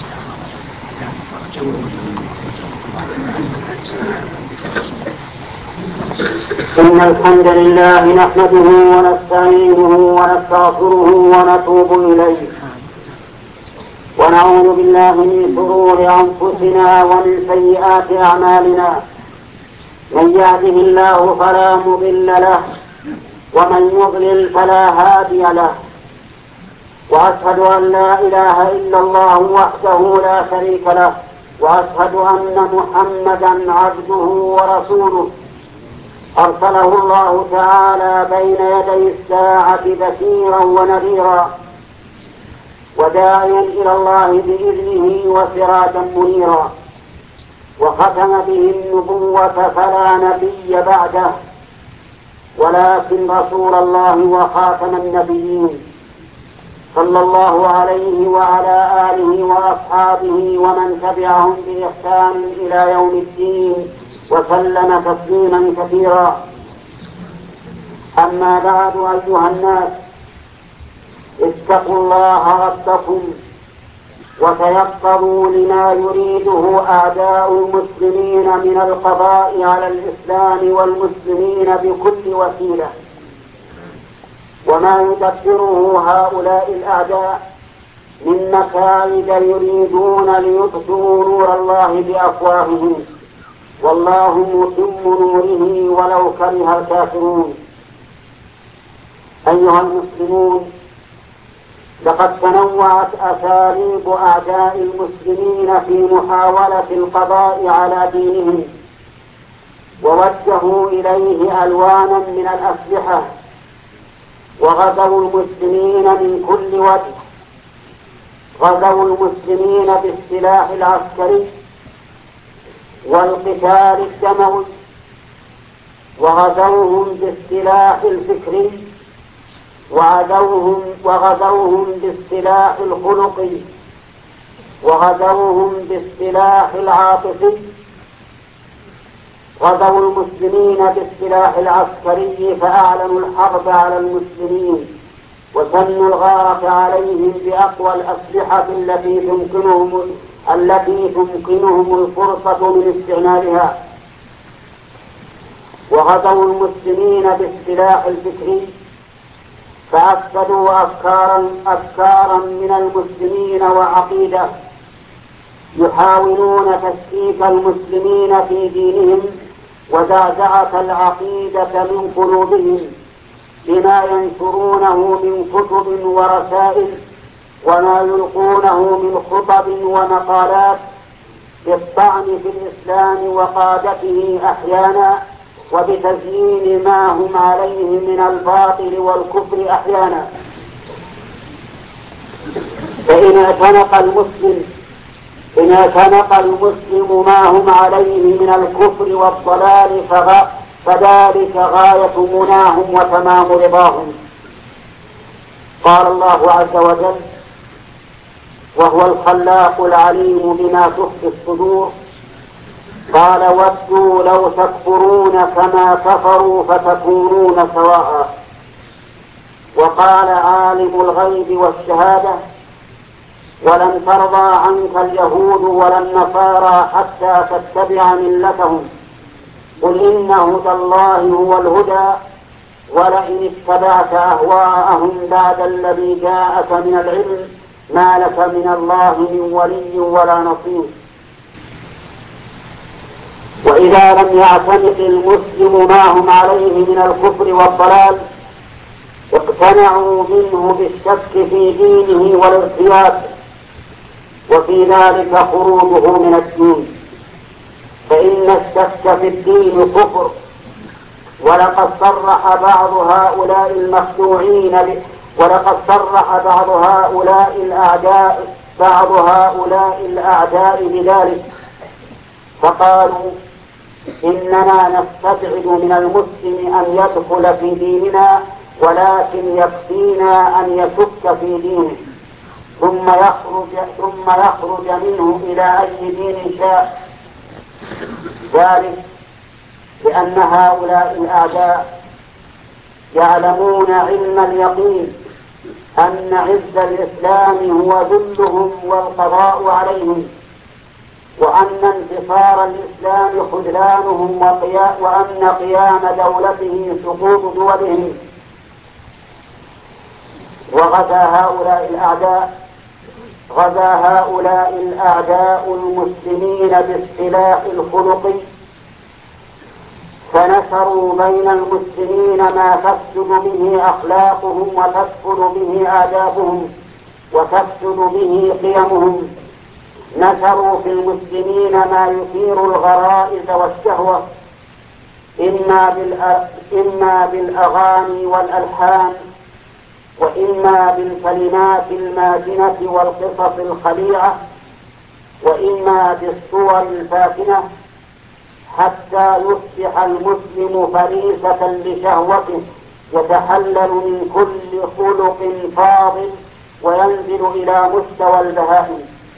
إن الحمد لله نحمده ونستعينه ونستغفره ونتوب إليه ونعوذ بالله من شرور أنفسنا ومن سيئات أعمالنا. من يهده الله فلا مضل له ومن يضلل فلا هادي له، وأشهد أن لا إله إلا الله وحده لا شريك له، وأشهد أن محمدا عبده ورسوله أرسله الله تعالى بين يدي الساعة بشيرا ونذيرا وداعيا إلى الله بإذنه وسراجا منيرا، وختم به النبوة فلا نبي بعده ولكن رسول الله وخاتم النبيين، صلى الله عليه وعلى آله وأصحابه ومن تبعهم بإحسان إلى يوم الدين وسلم تسليما كثيرا. أما بعد، أيها الناس، اتقوا الله ربكم وتيقظوا لما يريده أعداء المسلمين من القضاء على الإسلام والمسلمين بكل وسيلة، وما يدبره هؤلاء الأعداء من مكائد يريدون ليطفئوا نور الله بأفواههم، والله متم نوره ولو كره الكافرون. أيها المسلمون، لقد تنوعت أساليب أعداء المسلمين في محاولة القضاء على دينهم، ووجهوا إليه ألوانا من الأسلحة، وغزوا المسلمين من كل وجه. غزوا المسلمين بالسلاح العسكري والقتال الدموي، وغزوهم بالسلاح الفكري، وغزوهم بالسلاح الخلقي، وغزوهم بالسلاح العاطفي. غزوا المسلمين بالسلاح العسكري فأعلنوا الحرب على المسلمين وسنوا الغارة عليهم بأقوى الأسلحة التي تمكنهم الفرصة من استعمالها. وغزوا المسلمين بالسلاح الفكري فأفسدوا أفكارا من المسلمين وعقيدة، يحاولون تشكيك المسلمين في دينهم وزعزعة العقيدة من قلوبهم بما ينشرونه من كتب ورسائل وما يلقونه من خطب ومقالات بالطعن في الإسلام وقادته أحيانا، وبتزيين ما هم عليه من الباطل والكفر أحيانا. فإن اعتنق المسلم ما هم عليه من الكفر والضلال فذلك غاية مناهم وتمام رضاهم. قال الله عز وجل: وهو الخلاق العليم بما تخفي الصدور، قال: ودوا لو تكفرون كما كفروا فتكونون سواء. وقال: عالم الغيب والشهادة، ولن ترضى عنك اليهود ولا النصارى حتى تتبع ملتهم، قل إن هدى الله هو الهدى، ولئن اتبعت أهواءهم بعد الذي جاءك من العلم ما لك من الله من ولي ولا نصير. وإذا لم يعتنق المسلم ما هم عليه من الكفر والضلال اقتنعوا منه بالشك في دينه والارتياب، وفي ذلك خروجه من الدين، فإن الشك في الدين كفر. ولقد صرح بعض هؤلاء الأعداء بذلك، فقالوا: إننا نستبعد من المسلم أن يدخل في ديننا، ولكن يكفينا أن يشك في دينه ثم يخرج منه إلى أي دين شاء. ذلك لأن هؤلاء الأعداء يعلمون علم اليقين أن عز الإسلام هو ذلهم والقضاء عليهم، وأن انتصار الإسلام خذلانهم، وأن قيام دولته سقوط دولهم. غزا هؤلاء الأعداء المسلمين بالسلاح الخلقي، فنشروا بين المسلمين ما تفسد به أخلاقهم وتفسد به آدابهم وتفسد به قيمهم. نشروا في المسلمين ما يثير الغرائز والشهوة، إما بالأغاني والألحان، وإما بالكلمات الماتنة والقصص الخليعة، وإما بالصور الفاتنة، حتى يصبح المسلم فريسة لشهوته، يتحلل من كل خلق فاضل وينزل إلى مستوى البهائم.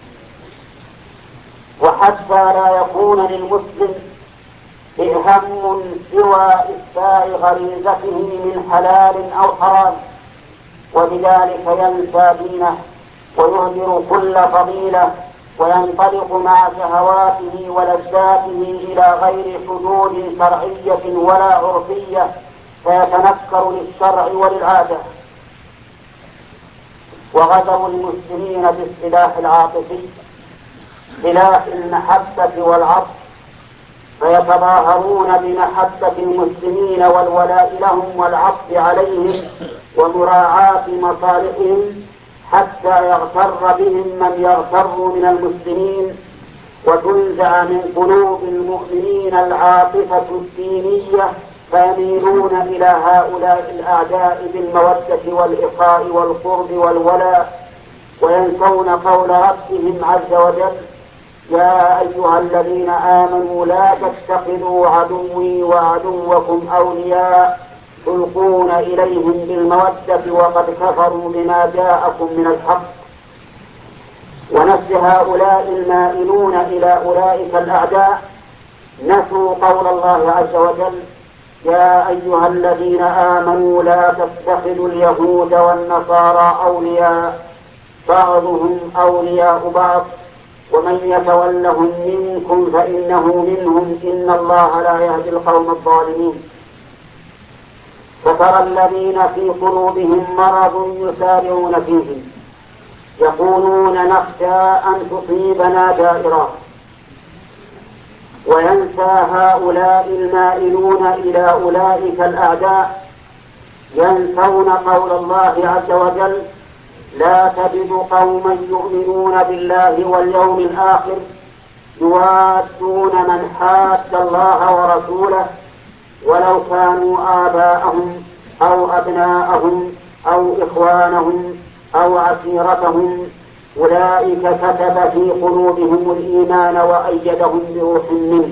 وحتى لا يكون للمسلم هم سوى إسفاء غريزته من حلال أو حرام، وبذلك ينسى دينه ويهدر كل فضيلة، وينطلق مع شهواته ولذاته إلى غير حدود شرعية ولا عرفية، فيتنكر للشرع وللعادة. وغزوا المسلمين بالسلاح العاطفي، سلاح المحبة والعطف، فيتظاهرون بمحبة المسلمين والولاء لهم والعطف عليهم ومراعاة مصالحهم، حتى يغتر بهم من يغتر من المسلمين، وتنزع من قلوب المؤمنين العاطفة الدينية، فيميلون إلى هؤلاء الأعداء بالمودة والإخاء والقرب والولاء، وينسون قول ربهم عز وجل: يا أيها الذين آمنوا لا تتخذوا عدوي وعدوكم أولياء تلقون إليهم بالمودة وقد كفروا بما جاءكم من الحق. ونفس هؤلاء المائلون إلى أولئك الأعداء نسوا قول الله عز وجل: يا أيها الذين آمنوا لا تتخذوا اليهود والنصارى أولياء بعضهم أولياء بعض ومن يتولهم منكم فإنه منهم إن الله لا يهدي القوم الظالمين. فترى الذين في قلوبهم مرض يسارعون فيه يقولون نخشى أن تصيبنا دائرة. وينسى هؤلاء المائلون إلى أولئك الأعداء ينسون قول الله عز وجل: لا تجد قوما يؤمنون بالله واليوم الآخر يوادون من حاد الله ورسوله ولو كانوا آباءهم أو أبناءهم أو إخوانهم أو عشيرتهم أولئك كتب في قلوبهم الإيمان وأيدهم بروح منه.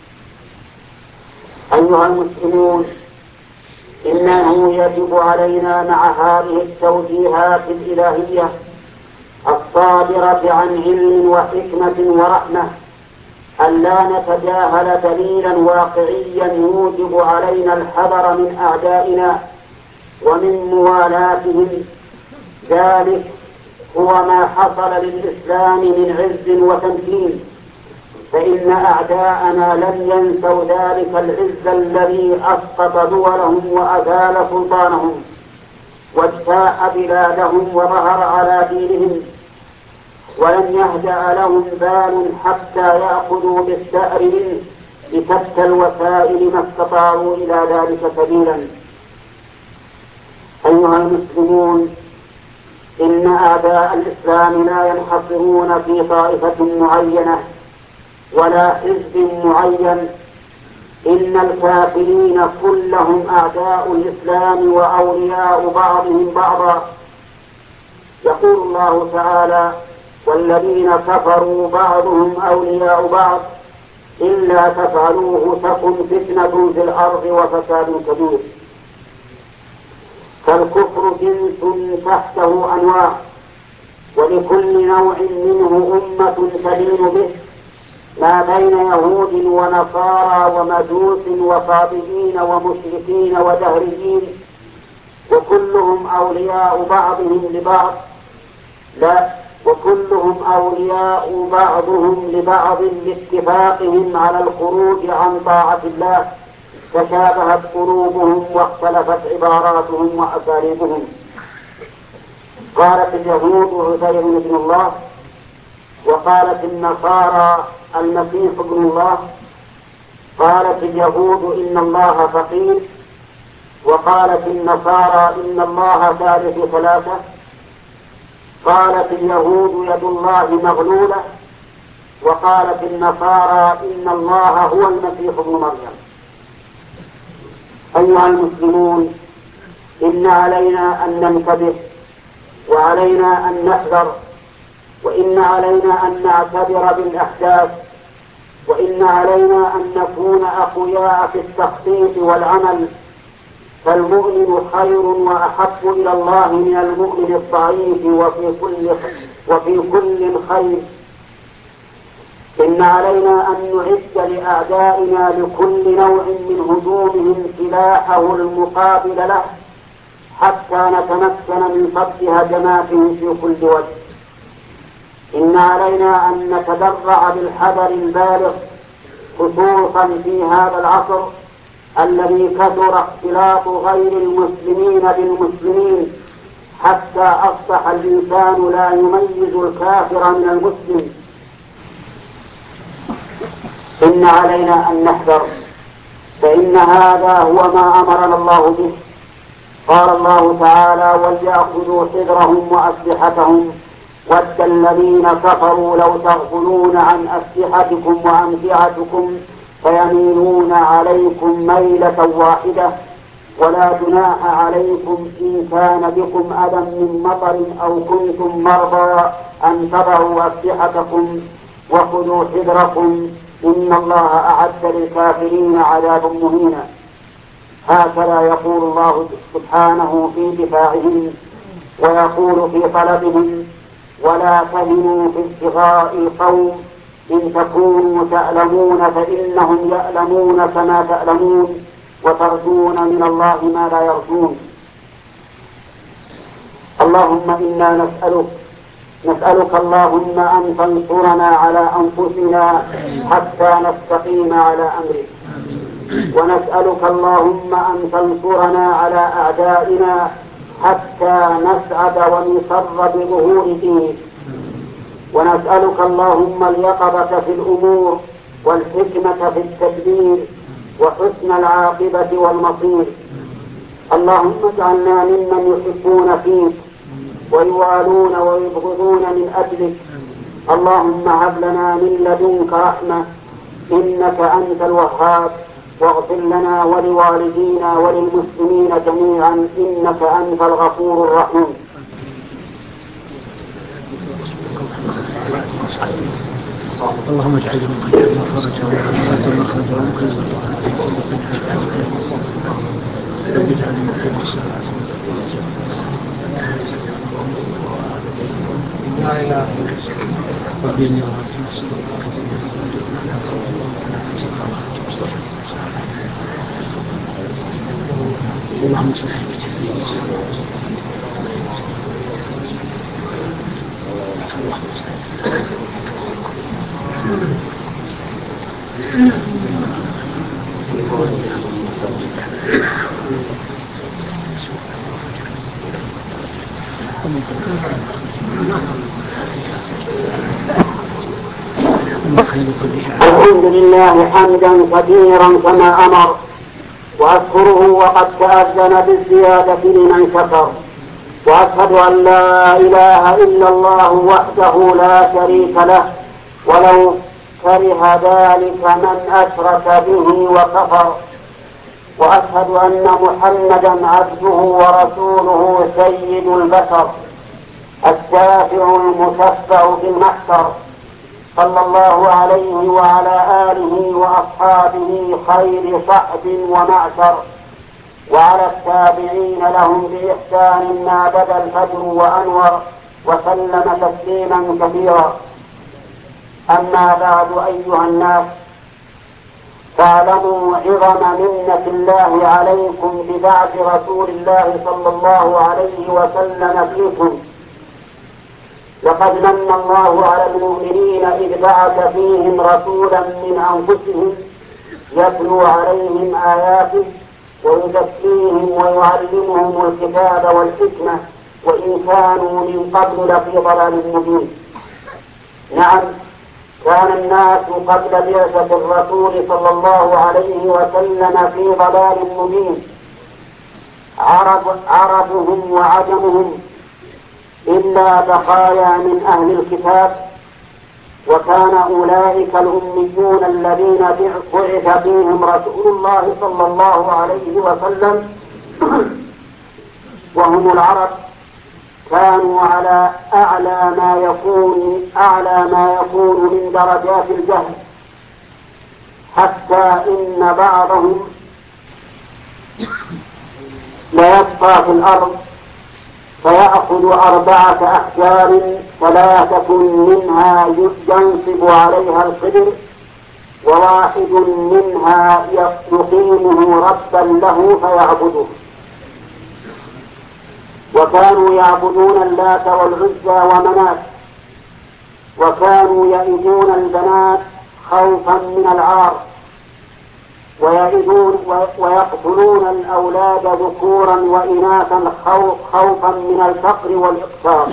أيها المسلمون، إنه يجب علينا مع هذه التوجيهات الإلهية الصادرة عن علم وحكمة ورحمة ألا نتجاهل دليلا واقعيا يوجب علينا الحذر من أعدائنا ومن موالاتهم. ذلك هو ما حصل للإسلام من عز وتمكين، فإن أعداءنا لم ينسوا ذلك العز الذي أسقط دولهم وأزال سلطانهم واجتاح بلادهم وظهر على دينهم، ولم يهدأ لهم بال حتى يأخذوا بالثأر منه بشتى الوسائل ما استطاعوا إلى ذلك سبيلا. أيها المسلمون، إن أعداء الإسلام لا ينحصرون في طائفة معينة ولا حزب معين، إن الكافرين كلهم أعداء الإسلام وأولياء بعضهم بعضا. يقول الله تعالى: والذين كفروا بعضهم أولياء بعض إلا تفعلوه تكن فتنة في الأرض وفساد كبير. فالكفر جنس تحته أنواع، ولكل نوع منه أمة تدين به، ما بين يهود ونصارى ومجوس وصابئين ومشركين ودهريين، وكلهم أولياء بعضهم لبعض، لا، وكلهم أولياء بعضهم لبعض لاتفاقهم على الخروج عن طاعة الله، تشابهت قلوبهم واختلفت عباراتهم وأساليبهم. قالت اليهود عزير ابن الله، وقالت النصارى المسيح ابن الله. قالت اليهود إن الله فقير، وقالت النصارى إن الله ثالث ثلاثة. قالت اليهود يد الله مغلولة، وقالت النصارى إن الله هو المسيح ابن مريم. أيها المسلمون، إن علينا أن ننتبه، وعلينا أن نحذر، وإن علينا أن نعتبر بالأحداث، وإن علينا أن نكون أقوياء في التخطيط والعمل، فالمؤمن خير وأحب إلى الله من المؤمن الضعيف وفي كل خير. إن علينا أن نعد لأعدائنا لكل نوع من هجومهم سلاحه المقابل له، حتى نتمكن من صد هجماتهم في كل وجه. إن علينا أن نتدرع بالحذر البالغ، خصوصا في هذا العصر الذي كثر اختلاط غير المسلمين بالمسلمين، حتى أصبح الإنسان لا يميز الكافر من المسلم. إن علينا أن نحذر، فإن هذا هو ما أمرنا الله به. قال الله تعالى: وليأخذوا حذرهم وأسلحتهم ود الذين كفروا لو تغفلون عن أسلحتكم وأمتعتكم فيميلون عليكم ميلة واحدة ولا جناح عليكم إن كان بكم أذى من مطر أو كنتم مرضى أن تضعوا أسلحتكم وخذوا حذركم إن الله أعد للكافرين عذابا مهينا. هكذا يقول الله سبحانه في دفاعهم، ويقول في طلبهم: ولا تهنوا في ابتغاء القوم إن تكونوا تألمون فإنهم يألمون كما تألمون وترجون من الله ما لا يرجون. اللهم إنا نسألك اللهم أن تنصرنا على أنفسنا حتى نستقيم على أمرك، ونسألك اللهم أن تنصرنا على أعدائنا حتى نسعد ونسر بظهور دينك، ونسألك اللهم اليقظة في الأمور والحكمة في التدبير وحسن العاقبة والمصير. اللهم اجعلنا ممن يحبون فيك ويوالون ويبغضون من أجلك. اللهم هب لنا من لدنك رحمة إنك أنت الوهاب، واغفر لنا ولوالدينا وللمسلمين جميعا إنك أنت الغفور الرحيم. اللهم اجعل من قلبنا فرجا ومخرجا ومخرجا رب اجعل من خير الساعة لا إله إلا اللهم صل الحمد لله حمدا كثيرا كما أمر، وأذكره وقد تأذن بالزيادة لمن شكر، وأشهد أن لا إله إلا الله وحده لا شريك له ولو كره ذلك من أشرك به وكفر، وأشهد أن محمدا عبده ورسوله سيد البشر الشافع المشفع في المحشر، صلى الله عليه وعلى آله وأصحابه خير صحب ومعشر، وعلى التابعين لهم بإحسان ما بدا الفجر وأنور، وسلم تسليما كثيرا. أما بعد، أيها الناس، فاعلموا عظم منة الله عليكم ببعث رسول الله صلى الله عليه وسلم فيكم. لقد من الله على المؤمنين إذ بعث فيهم رسولا من أنفسهم يتلو عليهم آياته ويزكيهم ويعلمهم الكتاب والحكمة وإن كانوا من قبل لفي ضلال مبين. نعم، كان الناس قبل بعثة الرسول صلى الله عليه وسلم في ضلال مبين، عربهم وعجمهم إلا بقايا من أهل الكتاب، وكان أولئك الأميون الذين بعث فيهم رسول الله صلى الله عليه وسلم وهم العرب، كانوا على أعلى ما يكون من درجات الجهل، حتى إن بعضهم ليبقى في الأرض فيأخذ 4 أحجار 3 منها ينصب عليها القدر، وواحد منها يقيمه ربا له فيعبده. وكانوا يعبدون اللات والعزى ومنات، وكانوا يئدون البنات خوفا من العار، ويقتلون الأولاد ذكورا وإناثا خوفا من الفقر والإقتار.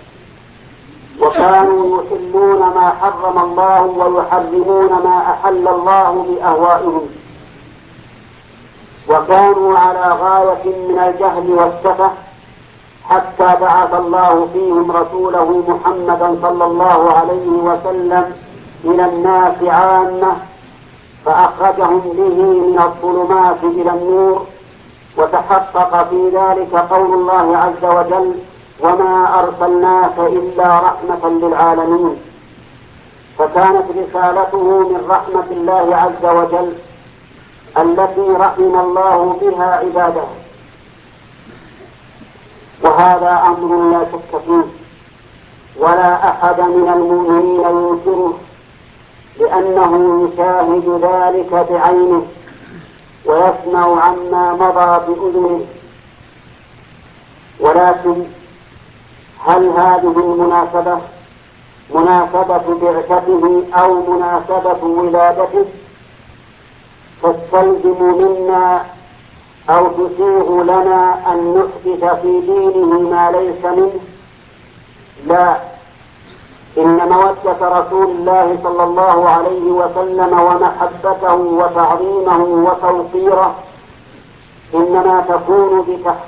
وكانوا يحلون ما حرم الله ويحرمون ما أحل الله بأهوائهم. وكانوا على غاية من الجهل والسفه، حتى بعث الله فيهم رسوله محمدا صلى الله عليه وسلم إلى الناس عامة، فأخرجهم به من الظلمات إلى النور. وتحقق في ذلك قول الله عز وجل: وما أرسلناك إلا رحمة للعالمين. فكانت رسالته من رحمة الله عز وجل التي رحم الله بها عباده، وهذا أمر لا شك فيه، ولا أحد من المؤمنين ينكره، لأنه يشاهد ذلك بعينه ويسمع عما مضى بأذنه. ولكن هل هذه المناسبة مناسبة بعثته أو مناسبة ولادته تستلزم منا أو تسيغ لنا أن نحدث في دينه ما ليس منه؟ لا، إن مودة رسول الله صلى الله عليه وسلم ومحبته وتعظيمه وتوقيره إنما تكون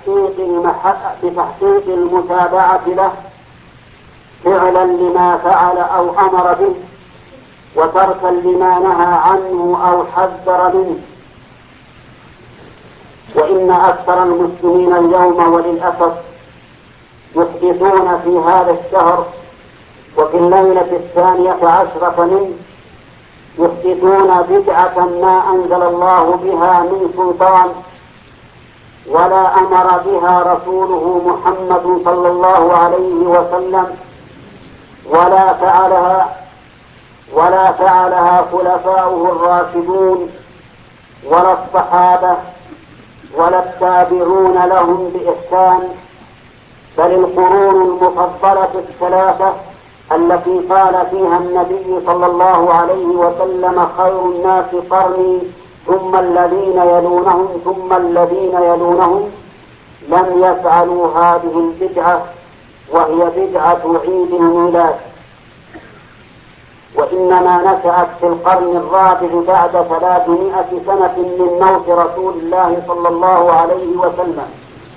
بتحقيق المتابعة له فعلا لما فعل أو أمر به، وتركا لما نهى عنه أو حذر منه. وإن أكثر المسلمين اليوم وللأسف يحدثون في هذا الشهر وفي الليلة 12 منه يحدثون بدعة ما أنزل الله بها من سلطان ولا أمر بها رسوله محمد صلى الله عليه وسلم، ولا فعلها خلفاؤه الراشدون ولا الصحابة ولا التابعون لهم بإحسان، بل القرون المفضلة 3 التي قال فيها النبي صلى الله عليه وسلم: خير الناس قرني ثم الذين يلونهم ثم الذين يلونهم، لم يفعلوا هذه البدعة وهي بدعة عيد الميلاد، وإنما نشأت في القرن الرابع بعد 300 سنة من موت رسول الله صلى الله عليه وسلم.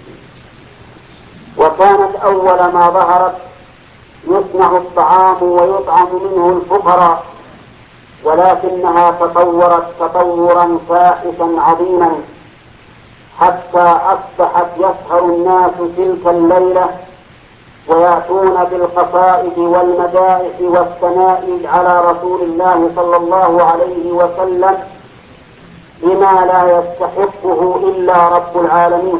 وكانت أول ما ظهرت يصنع الطعام ويطعم منه الفقراء، ولكنها تطورت تطورا فاحشا عظيما، حتى أصبحت يسهر الناس تلك الليلة ويأتون بالقصائد والمدائح والثناء على رسول الله صلى الله عليه وسلم بما لا يستحقه إلا رب العالمين.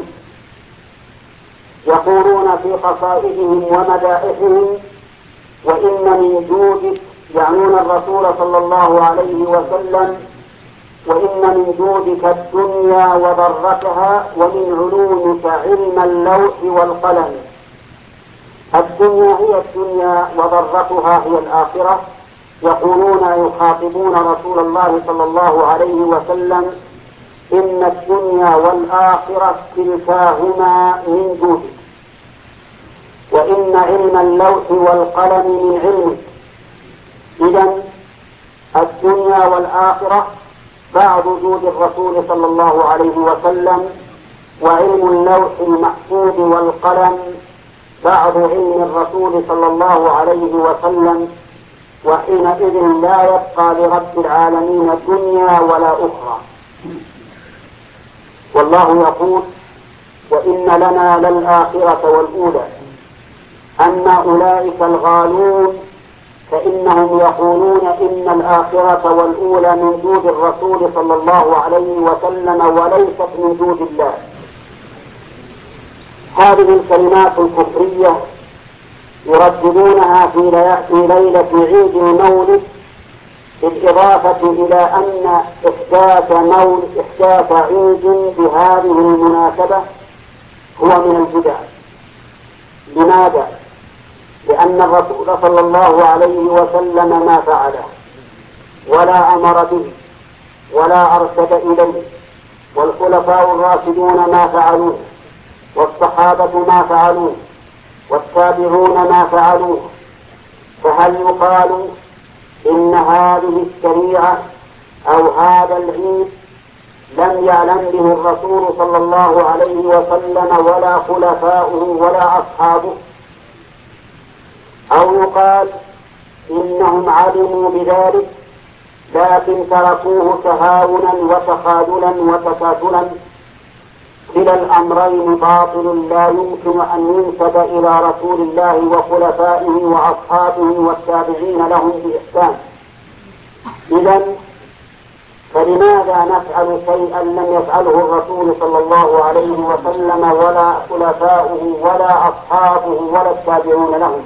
يقولون في قصائدهم ومدائحهم: وإن من جودك، يعنون الرسول صلى الله عليه وسلم، وإن من جودك الدنيا وضرتها ومن علومك علم اللوح والقلم. الدنيا هي الدنيا وضرتها هي الآخرة. يقولون يخاطبون رسول الله صلى الله عليه وسلم إن الدنيا والآخرة كلتاهما من جودك، وإن علم اللوح والقلم من علمك. إذن الدنيا والآخرة بعض جود الرسول صلى الله عليه وسلم، وعلم اللوح المحفوظ والقلم بعض علم الرسول صلى الله عليه وسلم. وحينئذ لا يبقى لرب العالمين دنيا ولا أخرى. والله يقول وإن لنا للآخرة والأولى. أما أولئك الغالون فإنهم يقولون إن الآخرة والأولى من جود الرسول صلى الله عليه وسلم وليست من جود الله. هذه الكلمات الكفرية يرددونها في ليلة عيد المولد، بالإضافة إلى أن إحداث عيد بهذه المناسبة هو من البدع. لماذا؟ لأن الرسول صلى الله عليه وسلم ما فعله ولا أمر به ولا أرشد إليه، والخلفاء الراشدون ما فعلوه، والصحابة ما فعلوه، والتابعون ما فعلوه. فهل يقال إن هذه الشريعة أو هذا العيد لم يعلم به الرسول صلى الله عليه وسلم ولا خلفاؤه ولا أصحابه؟ أو يقال إنهم علموا بذلك لكن تركوه تهاونا وتخاذلا وتكاسلا؟ كلا الأمرين باطل لا يمكن أن ينسب إلى رسول الله وخلفائه وأصحابه والتابعين لهم بإحسان. إذن فلماذا نفعل شيئا لم يفعله الرسول صلى الله عليه وسلم ولا خلفاؤه ولا أصحابه ولا التابعون لهم؟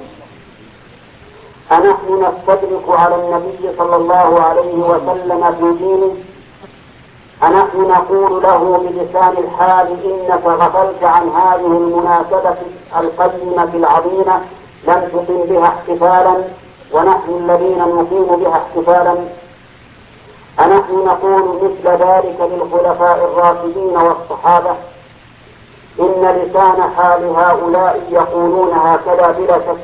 أنحن نستدرك على النبي صلى الله عليه وسلم في دينه؟ أنحن نقول له بلسان الحال إنك غفلت عن هذه المناسبة القيمة العظيمة لم تقم بها احتفالا ونحن الذين نقيم بها احتفالا؟ أنحن نقول مثل ذلك للخلفاء الراشدين والصحابة؟ إن لسان حال هؤلاء يقولون هكذا بلا شك.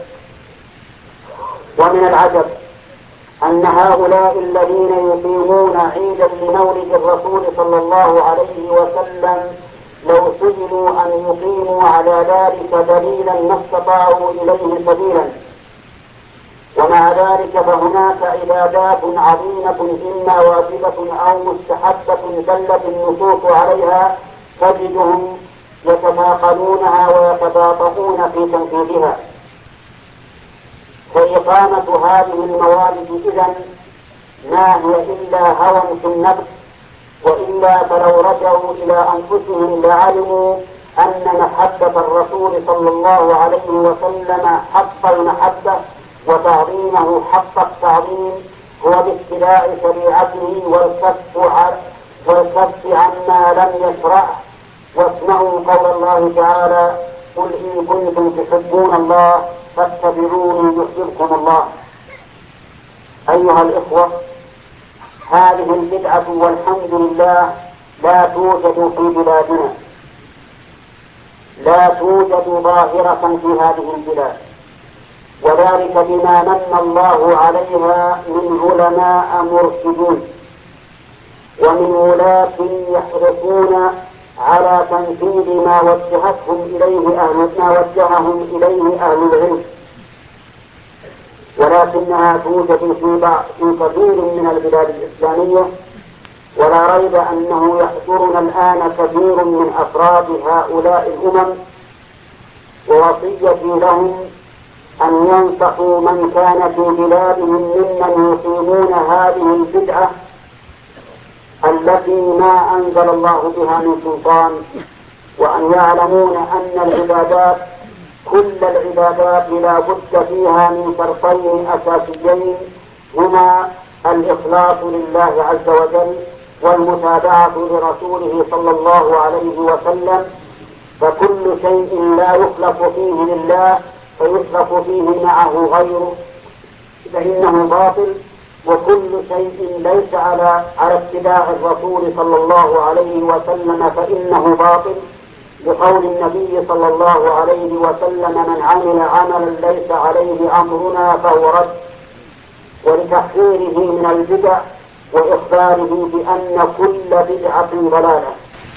ومن العجب أن هؤلاء الذين يقيمون عيدا لمولد الرسول صلى الله عليه وسلم لو سئلوا أن يقيموا على ذلك دليلا ما استطاعوا إليه سبيلا. ومع ذلك فهناك عبادات عظيمة إما واجبة أو مستحبة دلت النصوص عليها تجدهم يتناقلونها ويتباطؤون في تنفيذها. فإقامة هذه الموالد إذن ما هي إلا هوى في النفس، وإلا فلو رجعوا إلى أنفسهم لعلموا أن محبة الرسول صلى الله عليه وسلم حق المحبة وتعظيمه حق التعظيم هو باتباع شريعته والكف عما لم يشرع. واسمعوا قول الله تعالى قل إن كنتم تحبون الله فاتبعوني يحببكم الله. أيها الإخوة، هذه البدعة والحمد لله لا توجد في بلادنا، لا توجد ظاهرة في هذه البلاد، وذلك بما من الله عليها من علماء مرشدين ومن ولاة يحرصون على تنفيذ ما وجههم إليه أهل العلم. ولكنها توجد في كثير من البلاد الإسلامية، ولا ريب أنه يحضرنا الآن كثير من أفراد هؤلاء الأمم. ووصيتي لهم أن ينصحوا من كان في بلادهم ممن يقيمون هذه البدعة التي ما أنزل الله بها من سلطان، وأن يعلمون أن العبادات كل العبادات لا بد فيها من شرطين أساسيين هما الإخلاص لله عز وجل والمتابعة لرسوله صلى الله عليه وسلم، فكل شيء لا يخلق فيه لله فيشرك فيه معه غيره فإنه باطل، وكل شيء ليس على اتباع الرسول صلى الله عليه وسلم فإنه باطل، بقول النبي صلى الله عليه وسلم: من عمل عملا ليس عليه أمرنا فهو رد، ولتحذيره من البدع وإخباره بأن كل بدعة ضلالة.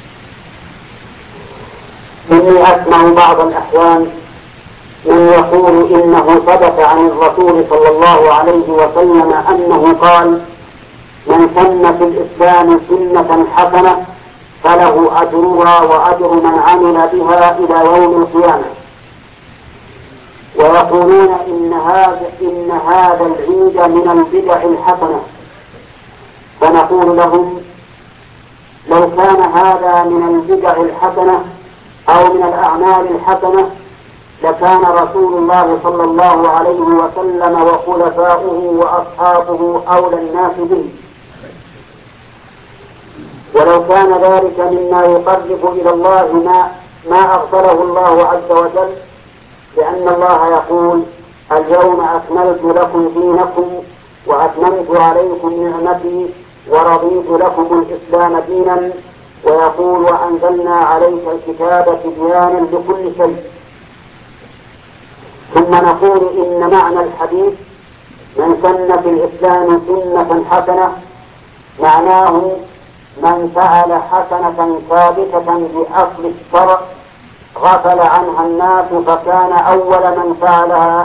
إني أسمع بعض الأحيان من يقول إنه ثبت عن الرسول صلى الله عليه وسلم أنه قال: من سن في الإسلام سنة حسنة فله أجرها وأجر من عمل بها إلى يوم القيامة، ويقولون إن هذا العيد من البدع الحسنة، فنقول لهم: لو كان هذا من البدع الحسنة أو من الأعمال الحسنة لكان رسول الله صلى الله عليه وسلم وخلفاؤه وأصحابه أولى الناس به، ولو كان ذلك مما يقرب إلى الله ما أغفره الله عز وجل، لأن الله يقول: اليوم أكملت لكم دينكم وأتممت عليكم نعمتي ورضيت لكم الإسلام دينا، ويقول: وأنزلنا عليك الكتاب تبيانا لكل شيء. ثم نقول إن معنى الحديث من سن في الإسلام سنة حسنة معناه من فعل حسنة ثابتة بأصل الشرع غفل عنها الناس فكان أول من فعلها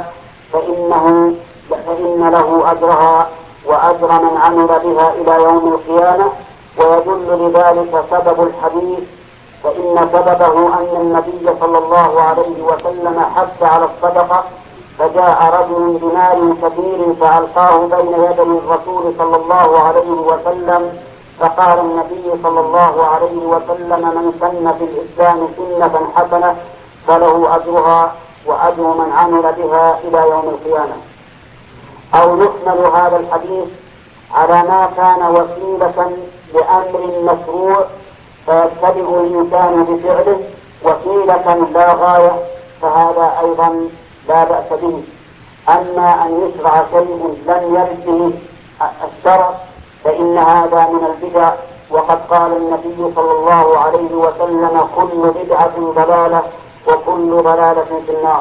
فإن له أجرها وأجر من عمل بها إلى يوم القيامة. ويدل لذلك سبب الحديث، فإن سببه أن النبي صلى الله عليه وسلم حث على الصدقة، فجاء رجل بمال كثير فألقاه بين يدي الرسول صلى الله عليه وسلم، فقال النبي صلى الله عليه وسلم: من سن في الإسلام سنة حسنة فله أجرها وأجر من عمل بها إلى يوم القيامة. أو نحمل هذا الحديث على ما كان وسيلة لأمر مشروع فيتبع الإنسان بفعله وسيلة لا غاية، فهذا أيضا لا بأس به. أما أن يشرع شيء لم يرد به الشرع فإن هذا من البدع، وقد قال النبي صلى الله عليه وسلم: كل بدعة ضلالة وكل ضلالة في النار.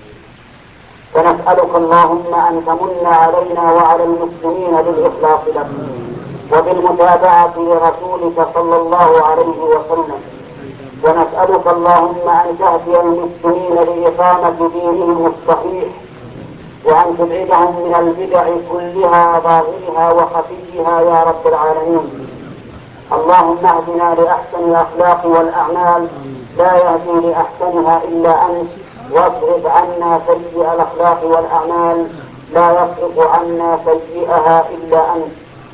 فنسألك اللهم أن تمن علينا وعلى المسلمين بالإخلاص لك وبالمتابعة لرسولك صلى الله عليه وسلم، ونسألك اللهم أن تهدي المسلمين لإقامة دينهم الصحيح، وأن تبعدهم من البدع كلها ظاهرها وخفيها يا رب العالمين. اللهم اهدنا لأحسن الأخلاق والأعمال لا يهدي لأحسنها إلا أنت، واصرف عنا سيئ الأخلاق والأعمال لا يصرف عنا سيئها إلا أنت.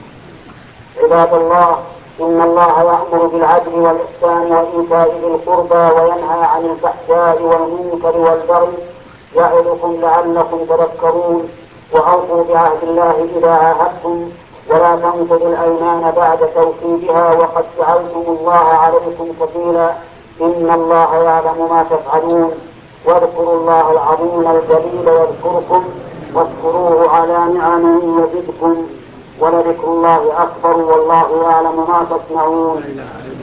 عباد الله، إن الله يأمر بالعدل والإحسان وإيتاء ذي القربى وينهى عن الفحشاء والمنكر والبغي يعظكم لعلكم تذكرون. وأوفوا بعهد الله إذا عاهدتم ولا تنقضوا الأيمان بعد توكيدها وقد جعلتم الله عليكم كفيلا، إن الله يعلم ما تفعلون. واذكروا الله العظيم الجليل يذكركم واشكروه على نعمه يزدكم، ولذكر الله أكبر والله يعلم ما تصنعون.